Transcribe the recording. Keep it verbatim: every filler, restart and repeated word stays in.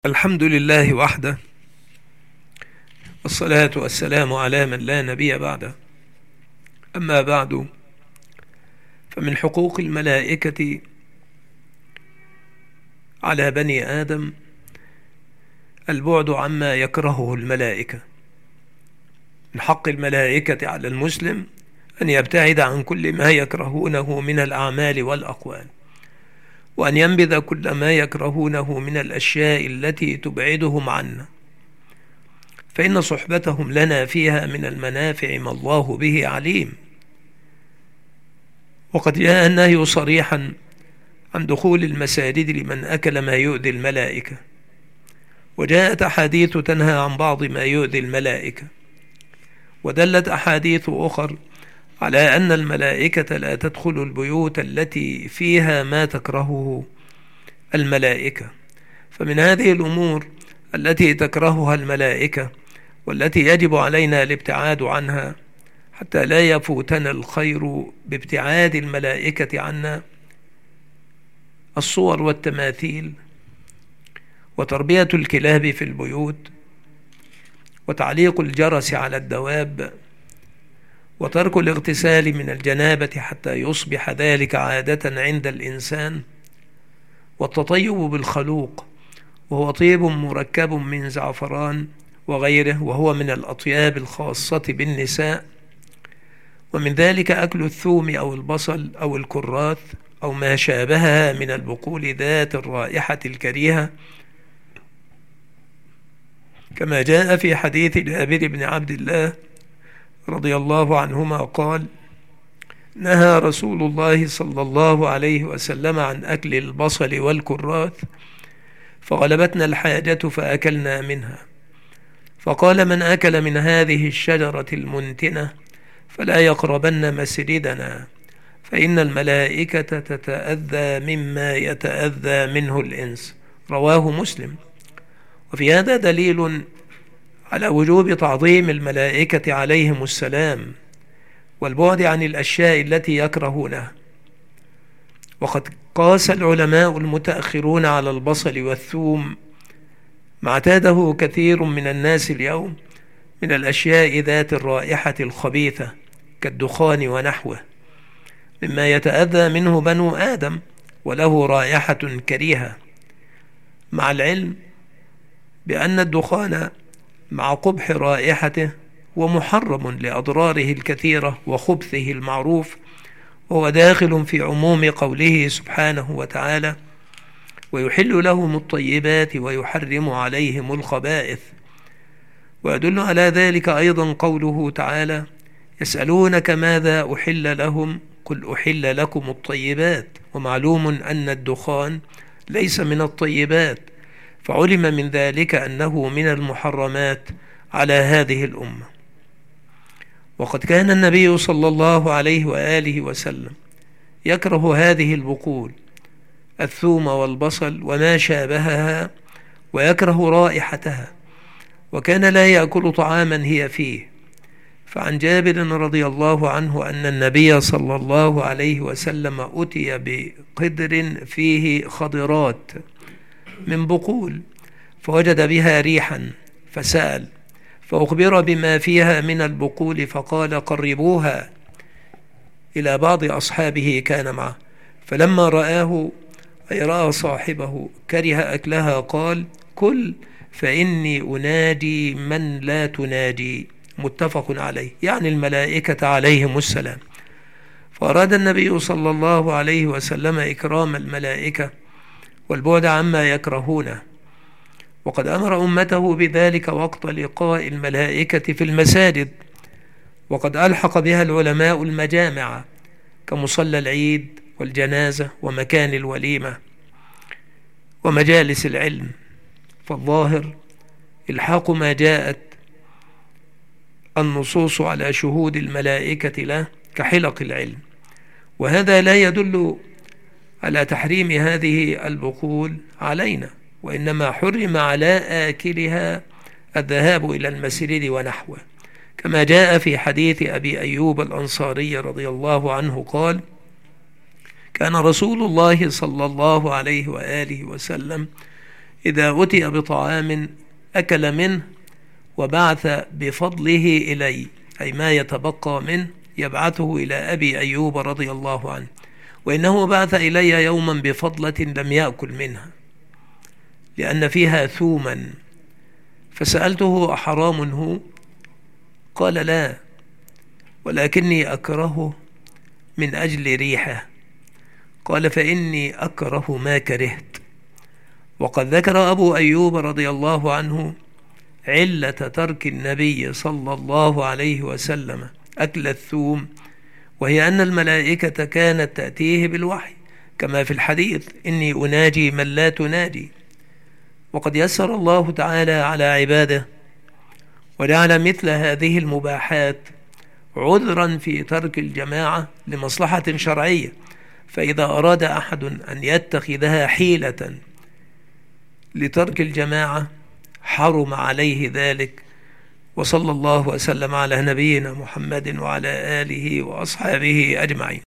الحمد لله وحده، والصلاة والسلام على من لا نبي بعده. أما بعد، فمن حقوق الملائكة على بني آدم البعد عما يكرهه الملائكة. من حق الملائكة على المسلم أن يبتعد عن كل ما يكرهونه من الأعمال والأقوال، وأن ينبذ كل ما يكرهونه من الأشياء التي تبعدهم عنا، فإن صحبتهم لنا فيها من المنافع ما الله به عليم. وقد جاء النهي صريحا عن دخول المساجد لمن أكل ما يؤذي الملائكة، وجاءت أحاديث تنهى عن بعض ما يؤذي الملائكة، ودلت أحاديث أخر على أن الملائكة لا تدخل البيوت التي فيها ما تكرهه الملائكة. فمن هذه الأمور التي تكرهها الملائكة والتي يجب علينا الابتعاد عنها حتى لا يفوتنا الخير بابتعاد الملائكة عنا الصور والتماثيل، وتربية الكلاب في البيوت، وتعليق الجرس على الدواب، وترك الاغتسال من الجنابة حتى يصبح ذلك عادة عند الإنسان، والتطيب بالخلوق وهو طيب مركب من زعفران وغيره، وهو من الأطياب الخاصة بالنساء. ومن ذلك أكل الثوم أو البصل أو الكراث أو ما شابهها من البقول ذات الرائحة الكريهة، كما جاء في حديث جابر بن عبد الله رضي الله عنهما قال: نهى رسول الله صلى الله عليه وسلم عن أكل البصل والكراث، فغلبتنا الحاجة فأكلنا منها، فقال: من أكل من هذه الشجرة المنتنة فلا يقربن مسجدنا، فإن الملائكة تتأذى مما يتأذى منه الإنس. رواه مسلم. وفي هذا دليل على وجوب تعظيم الملائكة عليهم السلام والبعد عن الأشياء التي يكرهونها. وقد قاس العلماء المتأخرون على البصل والثوم ما اعتاده كثير من الناس اليوم من الأشياء ذات الرائحة الخبيثة كالدخان ونحوه، مما يتأذى منه بنو آدم وله رائحة كريهة، مع العلم بأن الدخان مع قبح رائحته ومحرم لأضراره الكثيرة وخبثه المعروف، وهو داخل في عموم قوله سبحانه وتعالى: ويحل لهم الطيبات ويحرم عليهم الخبائث. ويدل على ذلك أيضا قوله تعالى: يسألونك ماذا أحل لهم قل أحل لكم الطيبات. ومعلوم أن الدخان ليس من الطيبات، فعلم من ذلك أنه من المحرمات على هذه الأمة. وقد كان النبي صلى الله عليه وآله وسلم يكره هذه البقول الثوم والبصل وما شابهها، ويكره رائحتها، وكان لا يأكل طعاما هي فيه. فعن جابر رضي الله عنه أن النبي صلى الله عليه وسلم أتي بقدر فيه خضرات من بقول، فوجد بها ريحا فسأل، فأخبر بما فيها من البقول، فقال: قربوها إلى بعض أصحابه كان معه، فلما رآه أي رأى صاحبه كره أكلها قال: كل فإني أنادي من لا تنادي. متفق عليه، يعني الملائكة عليهم السلام. فأراد النبي صلى الله عليه وسلم إكرام الملائكة والبعد عما يكرهونه، وقد أمر أمته بذلك وقت لقاء الملائكة في المساجد، وقد ألحق بها العلماء المجامع كمصلى العيد والجنازة ومكان الوليمة ومجالس العلم. فالظاهر الحاق ما جاءت النصوص على شهود الملائكة له كحلق العلم، وهذا لا يدل على تحريم هذه البقول علينا، وإنما حرم على آكلها الذهاب إلى المسجد ونحوه، كما جاء في حديث أبي أيوب الأنصاري رضي الله عنه قال: كان رسول الله صلى الله عليه وآله وسلم إذا أتي بطعام أكل منه وبعث بفضله إلي، أي ما يتبقى منه يبعثه إلى أبي أيوب رضي الله عنه، وإنه بعث إلي يوما بفضلة لم يأكل منها لأن فيها ثوما، فسألته أحرام هو؟ قال لا، ولكني أكرهه من أجل ريحه. قال فإني أكره ما كرهت. وقد ذكر أبو أيوب رضي الله عنه علة ترك النبي صلى الله عليه وسلم أكل الثوم، وهي أن الملائكة كانت تأتيه بالوحي كما في الحديث إني أناجي من لا تناجي. وقد يسر الله تعالى على عباده وجعل مثل هذه المباحات عذرا في ترك الجماعة لمصلحة شرعية، فإذا أراد أحد أن يتخذها حيلة لترك الجماعة حرم عليه ذلك. وصلى الله وسلم على نبينا محمد وعلى آله وأصحابه أجمعين.